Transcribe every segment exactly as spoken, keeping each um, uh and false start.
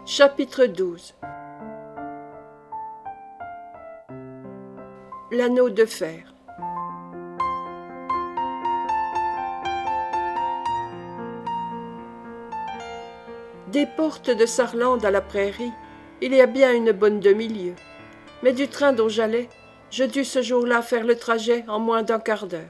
Chapitre douze. L'anneau de fer. Des portes de Sarlande à la prairie, il y a bien une bonne demi-lieue. Mais du train dont j'allais, je dus ce jour-là faire le trajet en moins d'un quart d'heure.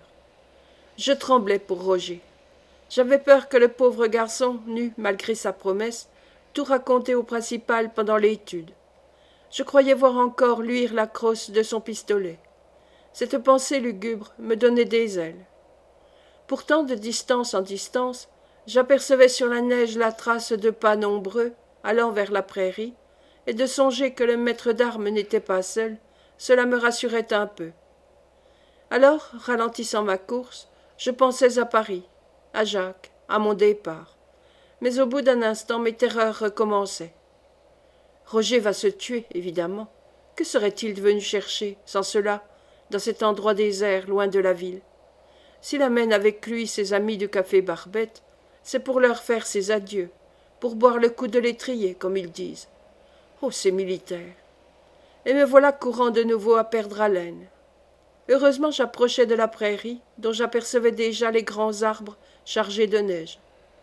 Je tremblais pour Roger. J'avais peur que le pauvre garçon n'eût, malgré sa promesse, tout raconté au principal pendant l'étude. Je croyais voir encore luire la crosse de son pistolet. Cette pensée lugubre me donnait des ailes. Pourtant, de distance en distance, j'apercevais sur la neige la trace de pas nombreux allant vers la prairie, et de songer que le maître d'armes n'était pas seul, cela me rassurait un peu. Alors, ralentissant ma course, je pensais à Paris, à Jacques, à mon départ. Mais au bout d'un instant, mes terreurs recommençaient. Roger va se tuer, évidemment. Que serait-il venu chercher, sans cela, dans cet endroit désert, loin de la ville? S'il amène avec lui ses amis du café Barbette, c'est pour leur faire ses adieux, pour boire le coup de l'étrier, comme ils disent. Oh, ces militaires! Et me voilà courant de nouveau à perdre haleine. Heureusement, j'approchais de la prairie, dont j'apercevais déjà les grands arbres chargés de neige.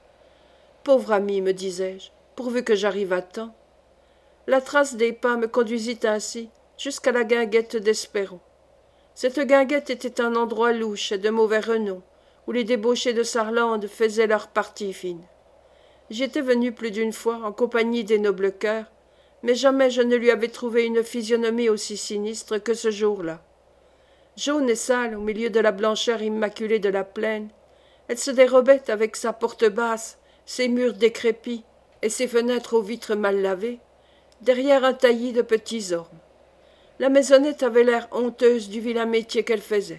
Pauvre ami, me disais-je, pourvu que j'arrive à temps. La trace des pas me conduisit ainsi jusqu'à la guinguette d'Esperon. Cette guinguette était un endroit louche et de mauvais renom, où les débauchés de Sarlande faisaient leur partie fine. J'y étais venu plus d'une fois en compagnie des nobles cœurs, mais jamais je ne lui avais trouvé une physionomie aussi sinistre que ce jour-là. Jaune et sale, au milieu de la blancheur immaculée de la plaine, elle se dérobait avec sa porte basse, ses murs décrépits et ses fenêtres aux vitres mal lavées, derrière un taillis de petits ormes. La maisonnette avait l'air honteuse du vilain métier qu'elle faisait.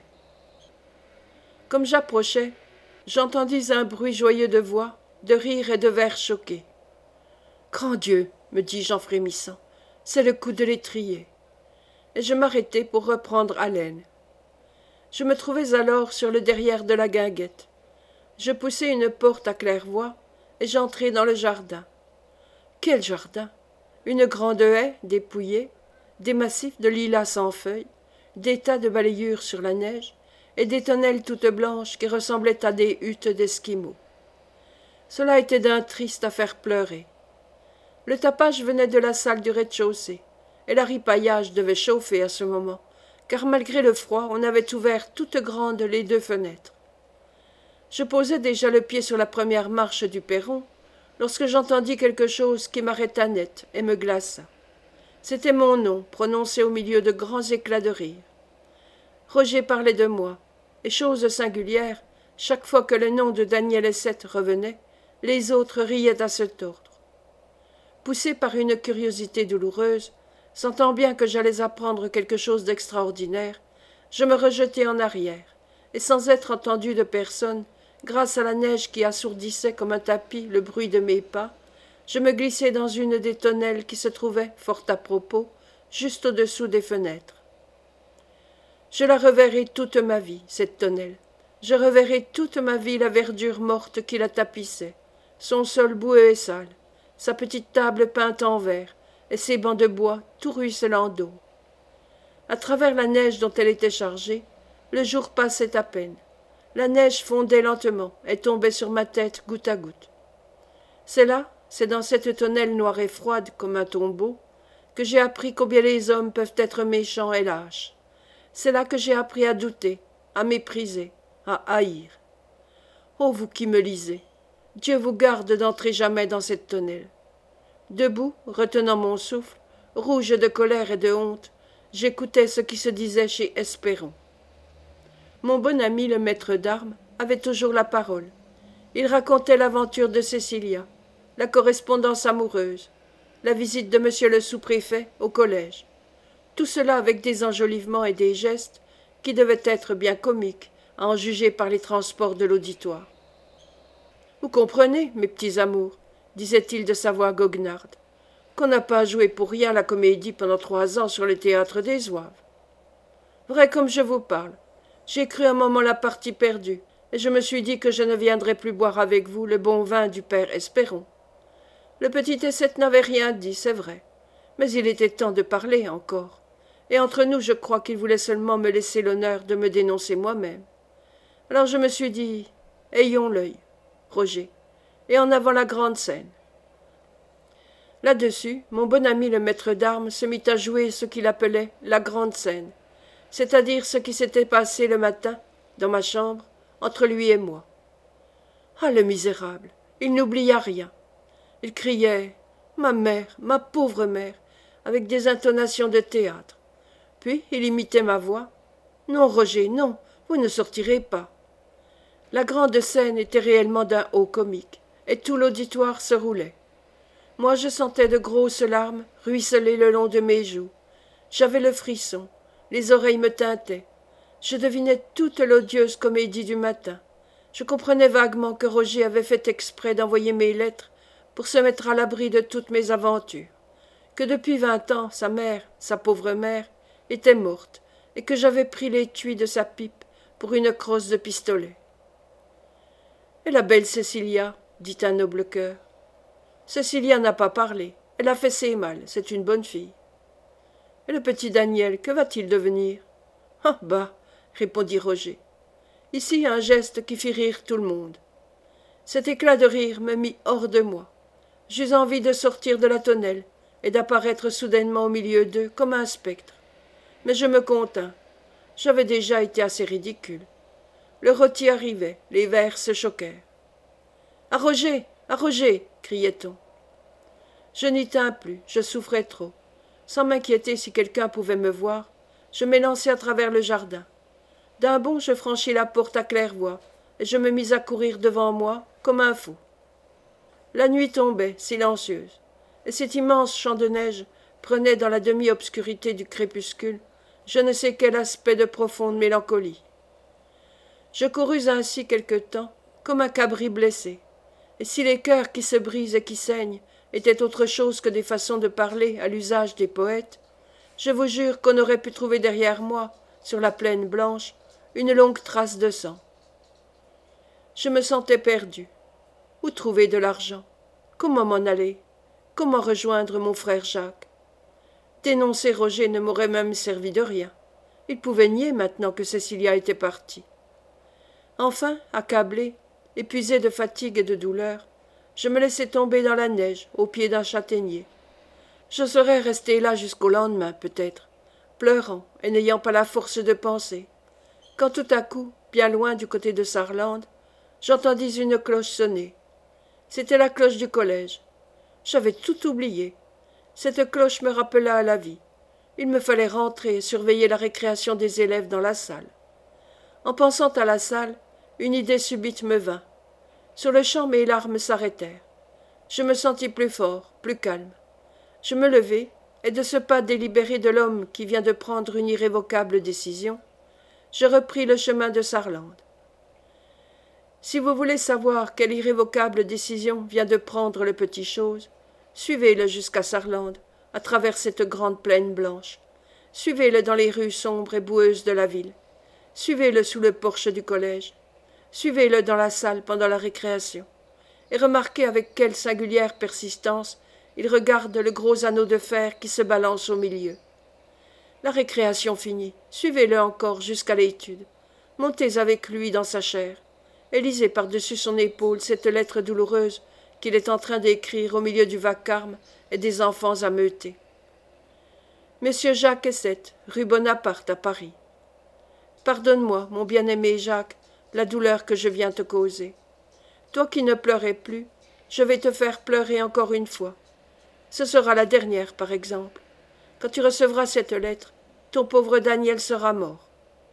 Comme j'approchais, j'entendis un bruit joyeux de voix, de rires et de verres choqués. « Grand Dieu !» me dis-je en frémissant, « c'est le coup de l'étrier. » Et je m'arrêtai pour reprendre haleine. Je me trouvais alors sur le derrière de la guinguette. Je poussai une porte à claire-voie et j'entrai dans le jardin. Quel jardin! Une grande haie dépouillée, des massifs de lilas sans feuilles, des tas de balayures sur la neige et des tonnelles toutes blanches qui ressemblaient à des huttes d'esquimaux. Cela était d'un triste à faire pleurer. Le tapage venait de la salle du rez-de-chaussée, et l'aripaillage devait chauffer à ce moment, car malgré le froid, on avait ouvert toutes grandes les deux fenêtres. Je posais déjà le pied sur la première marche du perron, lorsque j'entendis quelque chose qui m'arrêta net et me glaça. C'était mon nom, prononcé au milieu de grands éclats de rire. Roger parlait de moi, et chose singulière, chaque fois que le nom de Daniel Essette revenait, les autres riaient à se tordre. Poussé par une curiosité douloureuse, sentant bien que j'allais apprendre quelque chose d'extraordinaire, je me rejetai en arrière, et sans être entendu de personne, grâce à la neige qui assourdissait comme un tapis le bruit de mes pas, je me glissai dans une des tonnelles qui se trouvaient, fort à propos, juste au-dessous des fenêtres. Je la reverrai toute ma vie, cette tonnelle. Je reverrai toute ma vie la verdure morte qui la tapissait, son sol boueux et sale, sa petite table peinte en vert, et ses bancs de bois tout ruisselants d'eau. À travers la neige dont elle était chargée, le jour passait à peine. La neige fondait lentement et tombait sur ma tête goutte à goutte. C'est là, c'est dans cette tonnelle noire et froide comme un tombeau, que j'ai appris combien les hommes peuvent être méchants et lâches. C'est là que j'ai appris à douter, à mépriser, à haïr. Ô vous qui me lisez, Dieu vous garde d'entrer jamais dans cette tonnelle. Debout, retenant mon souffle, rouge de colère et de honte, j'écoutais ce qui se disait chez Esperon. Mon bon ami le maître d'armes avait toujours la parole. Il racontait l'aventure de Cécilia, la correspondance amoureuse, la visite de monsieur le sous-préfet au collège. Tout cela avec des enjolivements et des gestes qui devaient être bien comiques, à en juger par les transports de l'auditoire. « Vous comprenez, mes petits amours, disait-il de sa voix goguenarde, qu'on n'a pas joué pour rien la comédie pendant trois ans sur le théâtre des Zouaves. Vrai comme je vous parle, j'ai cru un moment la partie perdue, et je me suis dit que je ne viendrais plus boire avec vous le bon vin du père Esperon. Le petit Essette n'avait rien dit, c'est vrai, mais il était temps de parler encore, et entre nous je crois qu'il voulait seulement me laisser l'honneur de me dénoncer moi-même. Alors je me suis dit, ayons l'œil, Roger, et en avant la grande scène. Là-dessus, mon bon ami le maître d'armes se mit à jouer ce qu'il appelait la grande scène, c'est-à-dire ce qui s'était passé le matin, dans ma chambre, entre lui et moi. Ah, le misérable, il n'oublia rien. Il criait « Ma mère, ma pauvre mère !» avec des intonations de théâtre. Puis il imitait ma voix. « Non, Roger, non, vous ne sortirez pas. » La grande scène était réellement d'un haut comique, et tout l'auditoire se roulait. Moi je sentais de grosses larmes ruisseler le long de mes joues. J'avais le frisson, les oreilles me tintaient. Je devinais toute l'odieuse comédie du matin. Je comprenais vaguement que Roger avait fait exprès d'envoyer mes lettres pour se mettre à l'abri de toutes mes aventures, que depuis vingt ans sa mère, sa pauvre mère, était morte, et que j'avais pris l'étui de sa pipe pour une crosse de pistolet. Et la belle Cécilia, dit un noble cœur. Cécilia n'a pas parlé, elle a fait ses malles, c'est une bonne fille. Et le petit Daniel, que va-t-il devenir? Ah bah, répondit Roger. Ici un geste qui fit rire tout le monde. Cet éclat de rire me mit hors de moi. J'eus envie de sortir de la tonnelle et d'apparaître soudainement au milieu d'eux comme un spectre. Mais je me contins. J'avais déjà été assez ridicule. Le rôti arrivait, les verres se choquèrent. « À Roger! À Roger !» criait-on. Je n'y tins plus, je souffrais trop. Sans m'inquiéter si quelqu'un pouvait me voir, je m'élançai à travers le jardin. D'un bond, je franchis la porte à claire-voie, et je me mis à courir devant moi, comme un fou. La nuit tombait, silencieuse, et cet immense champ de neige prenait dans la demi-obscurité du crépuscule je ne sais quel aspect de profonde mélancolie. Je courus ainsi quelque temps, comme un cabri blessé, et si les cœurs qui se brisent et qui saignent étaient autre chose que des façons de parler à l'usage des poètes, je vous jure qu'on aurait pu trouver derrière moi, sur la plaine blanche, une longue trace de sang. Je me sentais perdu. Où trouver de l'argent? Comment m'en aller? Comment rejoindre mon frère Jacques? Dénoncer Roger ne m'aurait même servi de rien. Il pouvait nier maintenant que Cécilia était partie. Enfin, accablé, épuisé de fatigue et de douleur, je me laissai tomber dans la neige, au pied d'un châtaignier. Je serais resté là jusqu'au lendemain, peut-être, pleurant et n'ayant pas la force de penser, quand tout à coup, bien loin du côté de Sarlande, j'entendis une cloche sonner. C'était la cloche du collège. J'avais tout oublié. Cette cloche me rappela à la vie. Il me fallait rentrer et surveiller la récréation des élèves dans la salle. En pensant à la salle, une idée subite me vint. Sur le champ, mes larmes s'arrêtèrent. Je me sentis plus fort, plus calme. Je me levai, et de ce pas délibéré de l'homme qui vient de prendre une irrévocable décision, je repris le chemin de Sarlande. Si vous voulez savoir quelle irrévocable décision vient de prendre le petit chose, suivez-le jusqu'à Sarlande, à travers cette grande plaine blanche. Suivez-le dans les rues sombres et boueuses de la ville. Suivez-le sous le porche du collège. Suivez-le dans la salle pendant la récréation. Et remarquez avec quelle singulière persistance il regarde le gros anneau de fer qui se balance au milieu. La récréation finie, suivez-le encore jusqu'à l'étude. Montez avec lui dans sa chaire, et lisez par-dessus son épaule cette lettre douloureuse qu'il est en train d'écrire au milieu du vacarme et des enfants ameutés. Monsieur Jacques Essette, rue Bonaparte à Paris. Pardonne-moi, mon bien-aimé Jacques, la douleur que je viens te causer. Toi qui ne pleurais plus, je vais te faire pleurer encore une fois. Ce sera la dernière, par exemple. Quand tu recevras cette lettre, ton pauvre Daniel sera mort.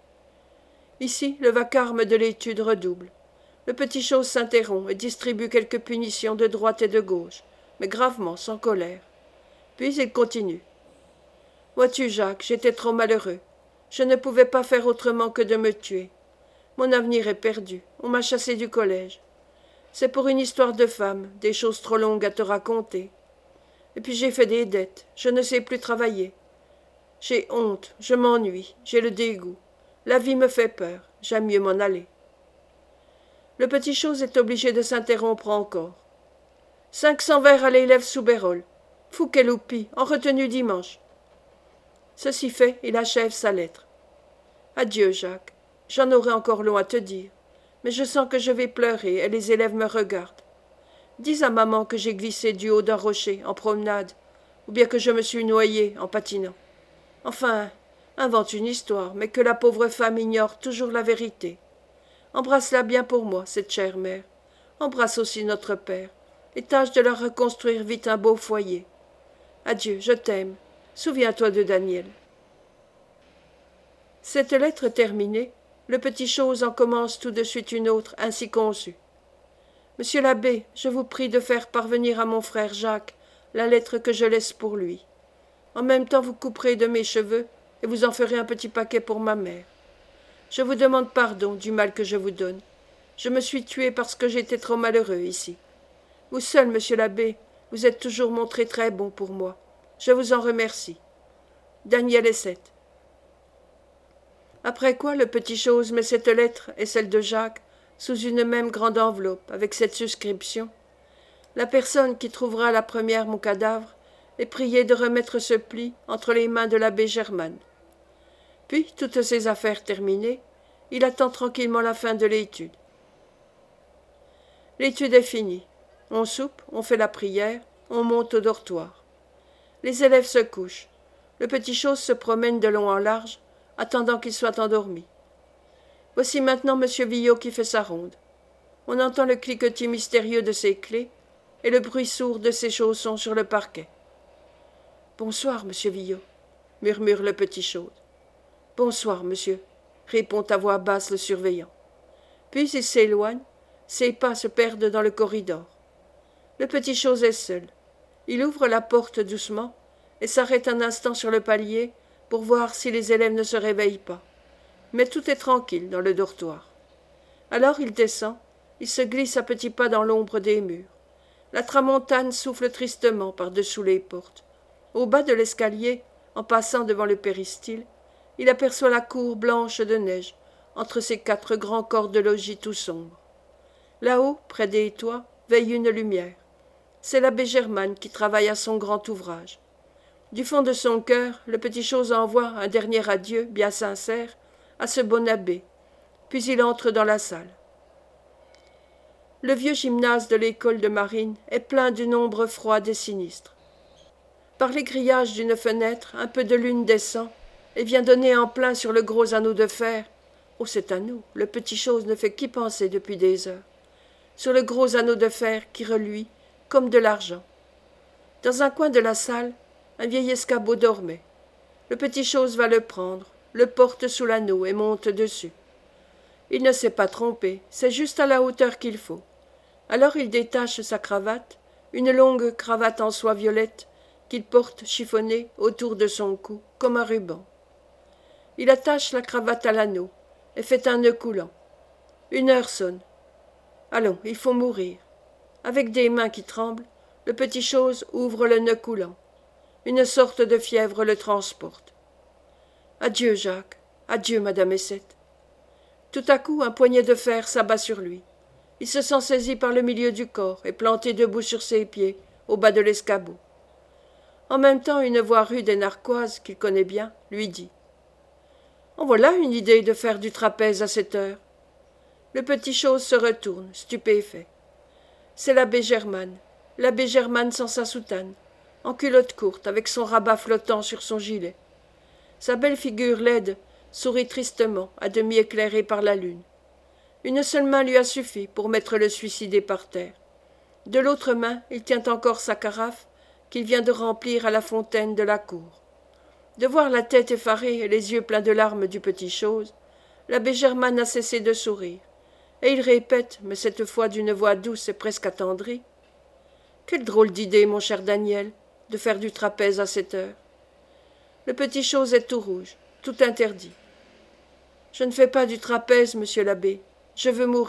Ici, le vacarme de l'étude redouble. Le petit chose s'interrompt et distribue quelques punitions de droite et de gauche, mais gravement, sans colère. Puis il continue. Vois-tu, Jacques, j'étais trop malheureux. Je ne pouvais pas faire autrement que de me tuer. Mon avenir est perdu. On m'a chassé du collège. C'est pour une histoire de femme, des choses trop longues à te raconter. Et puis j'ai fait des dettes, je ne sais plus travailler. J'ai honte, je m'ennuie, j'ai le dégoût. La vie me fait peur, j'aime mieux m'en aller. Le petit chose est obligé de s'interrompre encore. Cinq cents vers à l'élève sous Bérol. Fouquet-Loupi, en retenue dimanche. Ceci fait, il achève sa lettre. Adieu, Jacques. J'en aurai encore long à te dire. Mais je sens que je vais pleurer et les élèves me regardent. Dis à maman que j'ai glissé du haut d'un rocher en promenade, ou bien que je me suis noyé en patinant. Enfin, invente une histoire, mais que la pauvre femme ignore toujours la vérité. Embrasse-la bien pour moi, cette chère mère. Embrasse aussi notre père, et tâche de leur reconstruire vite un beau foyer. Adieu, je t'aime. Souviens-toi de Daniel. Cette lettre terminée, le petit chose en commence tout de suite une autre ainsi conçue. Monsieur l'abbé, je vous prie de faire parvenir à mon frère Jacques la lettre que je laisse pour lui. En même temps vous couperez de mes cheveux et vous en ferez un petit paquet pour ma mère. Je vous demande pardon du mal que je vous donne. Je me suis tué parce que j'étais trop malheureux ici. Vous seul, monsieur l'abbé, vous êtes toujours montré très bon pour moi. Je vous en remercie. Daniel Essette. Après quoi le petit chose met cette lettre et celle de Jacques sous une même grande enveloppe avec cette suscription. La personne qui trouvera la première mon cadavre est priée de remettre ce pli entre les mains de l'abbé Germain. Puis, toutes ses affaires terminées, il attend tranquillement la fin de l'étude. L'étude est finie. On soupe, on fait la prière, on monte au dortoir. Les élèves se couchent. Le petit chose se promène de long en large, attendant qu'il soit endormi. Voici maintenant M. Villot qui fait sa ronde. On entend le cliquetis mystérieux de ses clés et le bruit sourd de ses chaussons sur le parquet. « Bonsoir, monsieur Villot, » murmure le petit chose. « Bonsoir, monsieur, » répond à voix basse le surveillant. Puis il s'éloigne, ses pas se perdent dans le corridor. Le petit chose est seul. Il ouvre la porte doucement et s'arrête un instant sur le palier pour voir si les élèves ne se réveillent pas. Mais tout est tranquille dans le dortoir. Alors il descend, il se glisse à petits pas dans l'ombre des murs. La tramontane souffle tristement par-dessous les portes. Au bas de l'escalier, en passant devant le péristyle, il aperçoit la cour blanche de neige entre ses quatre grands corps de logis tout sombres. Là-haut, près des toits, veille une lumière. C'est l'abbé Germain qui travaille à son grand ouvrage. Du fond de son cœur, le petit chose envoie un dernier adieu bien sincère à ce bon abbé, puis il entre dans la salle. Le vieux gymnase de l'école de marine est plein d'une ombre froide et sinistre. Par les grillages d'une fenêtre, un peu de lune descend et vient donner en plein sur le gros anneau de fer. Oh, cet anneau, le petit chose ne fait qu'y penser depuis des heures. Sur le gros anneau de fer qui reluit comme de l'argent. Dans un coin de la salle, un vieil escabeau dormait. Le petit chose va le prendre, le porte sous l'anneau et monte dessus. Il ne s'est pas trompé, c'est juste à la hauteur qu'il faut. Alors il détache sa cravate, une longue cravate en soie violette qu'il porte chiffonnée autour de son cou comme un ruban. Il attache la cravate à l'anneau et fait un nœud coulant. Une heure sonne. Allons, il faut mourir. Avec des mains qui tremblent, le petit chose ouvre le nœud coulant. Une sorte de fièvre le transporte. Adieu, Jacques. Adieu, madame Essette. Tout à coup, un poignet de fer s'abat sur lui. Il se sent saisi par le milieu du corps et planté debout sur ses pieds, au bas de l'escabeau. En même temps, une voix rude et narquoise, qu'il connaît bien, lui dit « En voilà une idée de faire du trapèze à cette heure. » Le petit chose se retourne, stupéfait. C'est l'abbé Germain, l'abbé Germain sans sa soutane, en culotte courte, avec son rabat flottant sur son gilet. Sa belle figure laide sourit tristement, à demi éclairée par la lune. Une seule main lui a suffi pour mettre le suicidé par terre. De l'autre main, il tient encore sa carafe qu'il vient de remplir à la fontaine de la cour. De voir la tête effarée et les yeux pleins de larmes du petit chose, l'abbé Germain n'a cessé de sourire, et il répète, mais cette fois d'une voix douce et presque attendrie, « Quelle drôle d'idée, mon cher Daniel, de faire du trapèze à cette heure. » Le petit chose est tout rouge, tout interdit. « Je ne fais pas du trapèze, monsieur l'abbé, je veux mourir. »«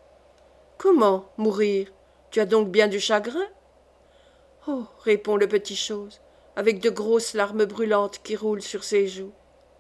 Comment mourir? Tu as donc bien du chagrin ?»« Oh, répond le petit chose, avec de grosses larmes brûlantes qui roulent sur ses joues. »«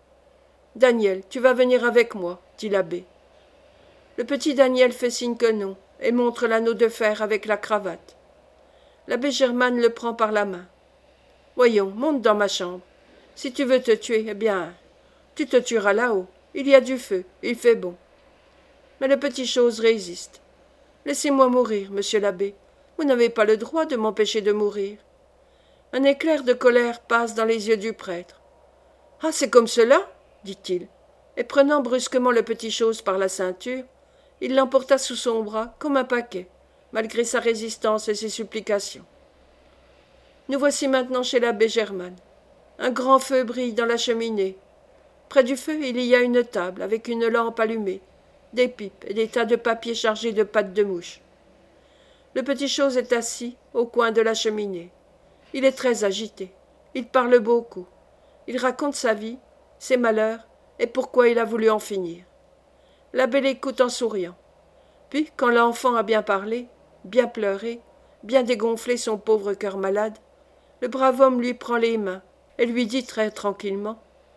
Daniel, tu vas venir avec moi, dit l'abbé. » Le petit Daniel fait signe que non, et montre l'anneau de fer avec la cravate. L'abbé Germain le prend par la main. Voyons, monte dans ma chambre. Si tu veux te tuer, eh bien, tu te tueras là-haut. Il y a du feu, il fait bon. Mais le petit chose résiste. Laissez-moi mourir, monsieur l'abbé. Vous n'avez pas le droit de m'empêcher de mourir. Un éclair de colère passe dans les yeux du prêtre. Ah, c'est comme cela, dit-il, et prenant brusquement le petit chose par la ceinture, il l'emporta sous son bras comme un paquet, malgré sa résistance et ses supplications. Nous voici maintenant chez l'abbé Germain. Un grand feu brille dans la cheminée. Près du feu, il y a une table avec une lampe allumée, des pipes et des tas de papier chargés de pâte de mouche. Le petit chose est assis au coin de la cheminée. Il est très agité. Il parle beaucoup. Il raconte sa vie, ses malheurs et pourquoi il a voulu en finir. L'abbé l'écoute en souriant. Puis, quand l'enfant a bien parlé, bien pleuré, bien dégonflé son pauvre cœur malade, le brave homme lui prend les mains et lui dit très tranquillement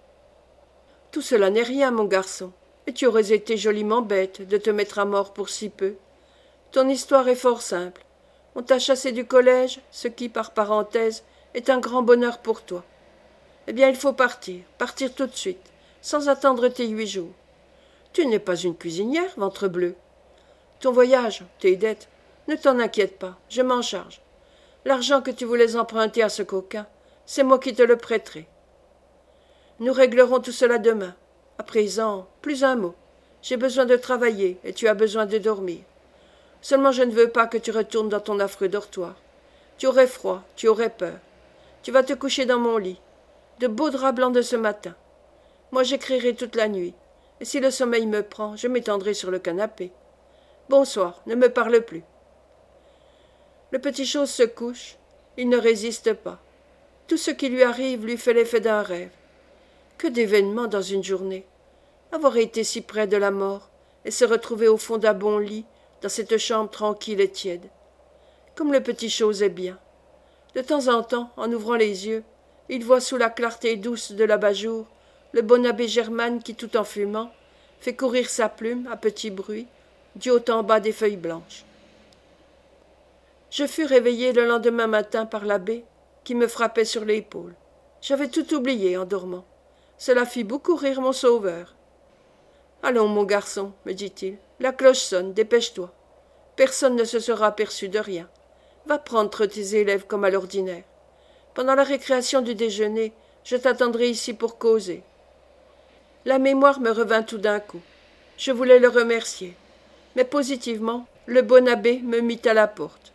« Tout cela n'est rien, mon garçon, et tu aurais été joliment bête de te mettre à mort pour si peu. Ton histoire est fort simple. On t'a chassé du collège, ce qui, par parenthèse, est un grand bonheur pour toi. Eh bien, il faut partir, partir tout de suite, sans attendre tes huit jours. Tu n'es pas une cuisinière, ventrebleu. Ton voyage, tes dettes, ne t'en inquiète pas, je m'en charge. L'argent que tu voulais emprunter à ce coquin, c'est moi qui te le prêterai. Nous réglerons tout cela demain. À présent, plus un mot. J'ai besoin de travailler et tu as besoin de dormir. Seulement je ne veux pas que tu retournes dans ton affreux dortoir. Tu aurais froid, tu aurais peur. Tu vas te coucher dans mon lit. De beaux draps blancs de ce matin. Moi j'écrirai toute la nuit, et si le sommeil me prend, je m'étendrai sur le canapé. Bonsoir, ne me parle plus. Le petit chose se couche, il ne résiste pas. Tout ce qui lui arrive lui fait l'effet d'un rêve. Que d'événements dans une journée. Avoir été si près de la mort, et se retrouver au fond d'un bon lit, dans cette chambre tranquille et tiède. Comme le petit chose est bien. De temps en temps, en ouvrant les yeux, il voit sous la clarté douce de l'abat-jour le bon abbé Germain qui, tout en fumant, fait courir sa plume à petit bruit, du haut en bas des feuilles blanches. Je fus réveillé le lendemain matin par l'abbé, qui me frappait sur l'épaule. J'avais tout oublié en dormant. Cela fit beaucoup rire mon sauveur. « Allons, mon garçon, me dit-il, la cloche sonne, dépêche-toi. Personne ne se sera aperçu de rien. Va prendre tes élèves comme à l'ordinaire. Pendant la récréation du déjeuner, je t'attendrai ici pour causer. » La mémoire me revint tout d'un coup. Je voulais le remercier, mais positivement, le bon abbé me mit à la porte.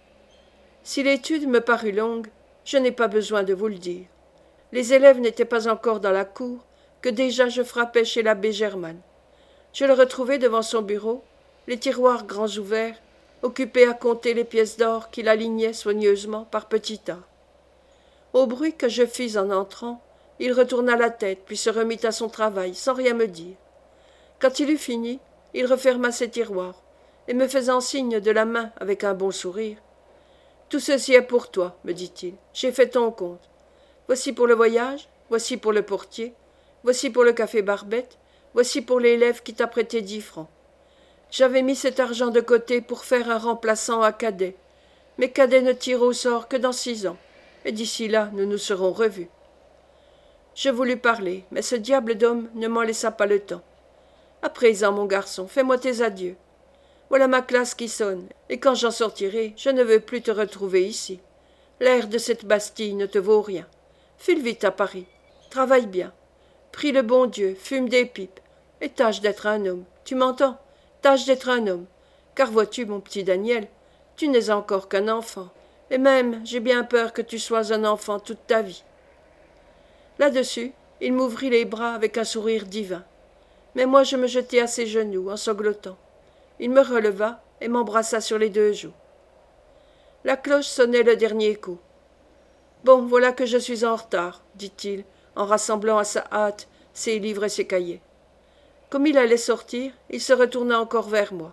Si l'étude me parut longue, je n'ai pas besoin de vous le dire. Les élèves n'étaient pas encore dans la cour, que déjà je frappais chez l'abbé Germain. Je le retrouvai devant son bureau, les tiroirs grands ouverts, occupé à compter les pièces d'or qu'il alignait soigneusement par petits tas. Au bruit que je fis en entrant, il retourna la tête, puis se remit à son travail, sans rien me dire. Quand il eut fini, il referma ses tiroirs, et me faisant signe de la main avec un bon sourire. « Tout ceci est pour toi, me dit-il, j'ai fait ton compte. Voici pour le voyage, voici pour le portier, voici pour le café Barbette, voici pour l'élève qui t'a prêté dix francs. J'avais mis cet argent de côté pour faire un remplaçant à Cadet, mais Cadet ne tire au sort que dans six ans, et d'ici là nous nous serons revus. » Je voulus parler, mais ce diable d'homme ne m'en laissa pas le temps. « À présent, mon garçon, fais-moi tes adieux. Voilà ma classe qui sonne, et quand j'en sortirai, je ne veux plus te retrouver ici. L'air de cette Bastille ne te vaut rien. File vite à Paris. Travaille bien. Prie le bon Dieu, fume des pipes, et tâche d'être un homme. Tu m'entends? Tâche d'être un homme. Car vois-tu, mon petit Daniel, tu n'es encore qu'un enfant, et même j'ai bien peur que tu sois un enfant toute ta vie. » Là-dessus, il m'ouvrit les bras avec un sourire divin. Mais moi je me jetai à ses genoux en sanglotant. Il me releva et m'embrassa sur les deux joues. La cloche sonnait le dernier coup. « Bon, voilà que je suis en retard, » dit-il, en rassemblant à sa hâte ses livres et ses cahiers. Comme il allait sortir, il se retourna encore vers moi.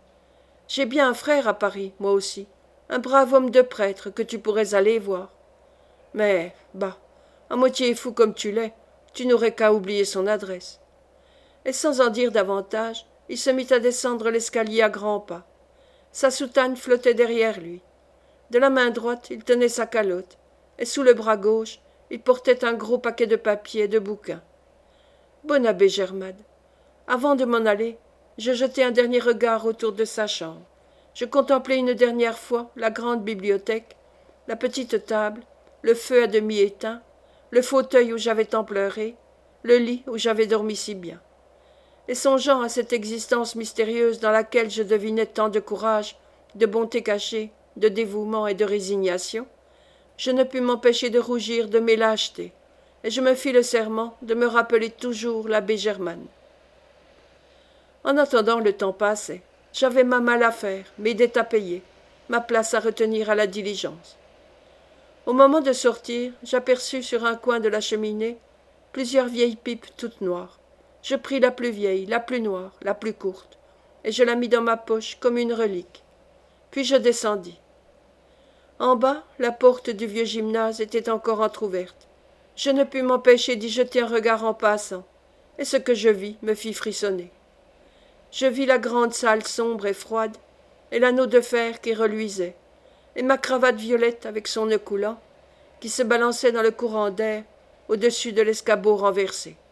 « J'ai bien un frère à Paris, moi aussi, un brave homme de prêtre que tu pourrais aller voir. Mais, bah, à moitié fou comme tu l'es, tu n'aurais qu'à oublier son adresse. » Et sans en dire davantage, il se mit à descendre l'escalier à grands pas. Sa soutane flottait derrière lui. De la main droite, il tenait sa calotte, et sous le bras gauche, il portait un gros paquet de papiers et de bouquins. Bon abbé Germade, avant de m'en aller, je jetai un dernier regard autour de sa chambre. Je contemplai une dernière fois la grande bibliothèque, la petite table, le feu à demi éteint, le fauteuil où j'avais tant pleuré, le lit où j'avais dormi si bien. Et songeant à cette existence mystérieuse dans laquelle je devinais tant de courage, de bonté cachée, de dévouement et de résignation, je ne pus m'empêcher de rougir de mes lâchetés, et je me fis le serment de me rappeler toujours l'abbé Germane. En attendant, le temps passait. J'avais ma malle à faire, mes dettes à payer, ma place à retenir à la diligence. Au moment de sortir, j'aperçus sur un coin de la cheminée plusieurs vieilles pipes toutes noires. Je pris la plus vieille, la plus noire, la plus courte, et je la mis dans ma poche comme une relique. Puis je descendis. En bas, la porte du vieux gymnase était encore entr'ouverte. Je ne pus m'empêcher d'y jeter un regard en passant, et ce que je vis me fit frissonner. Je vis la grande salle sombre et froide, et l'anneau de fer qui reluisait, et ma cravate violette avec son nœud coulant, qui se balançait dans le courant d'air au-dessus de l'escabeau renversé.